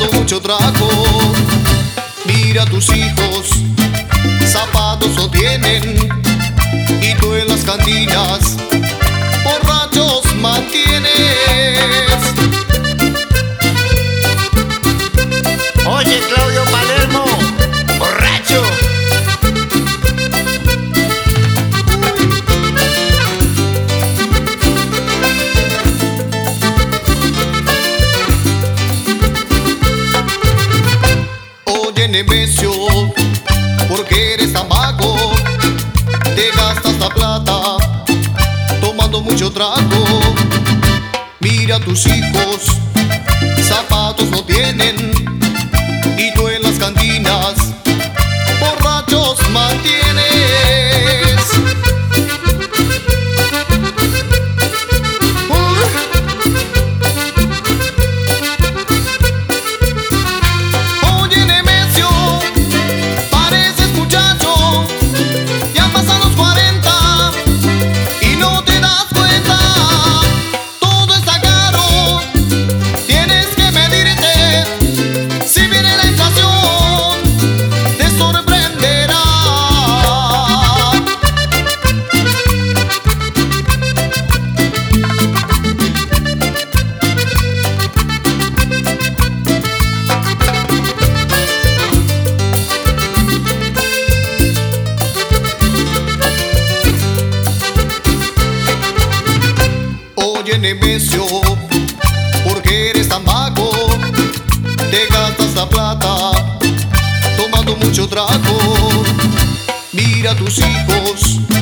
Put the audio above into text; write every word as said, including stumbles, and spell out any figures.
tomando mucho trago. Mira tus hijos, zapatos no tienen, y tú en las cantinas borrachos mantienes. Oye, Claudio Palermo, borracho. Oye, Nemesio, ¿por qué eres tan vago? Te gastas la plata tomando mucho trago. Mira tus hijos, zapatos no tienen, y tú en las cantinas borrachos mantienes. Oye, Nemesio, pareces muchacho, ya pasan los cuarenta y no te das cuenta. Todo está caro, tienes que medirte. Si viene la inflación, te sorprenderá. Oye, Nemesio, ¿por qué eres tan vago? Te gastas la plata tomando mucho trago. Mira tus hijos,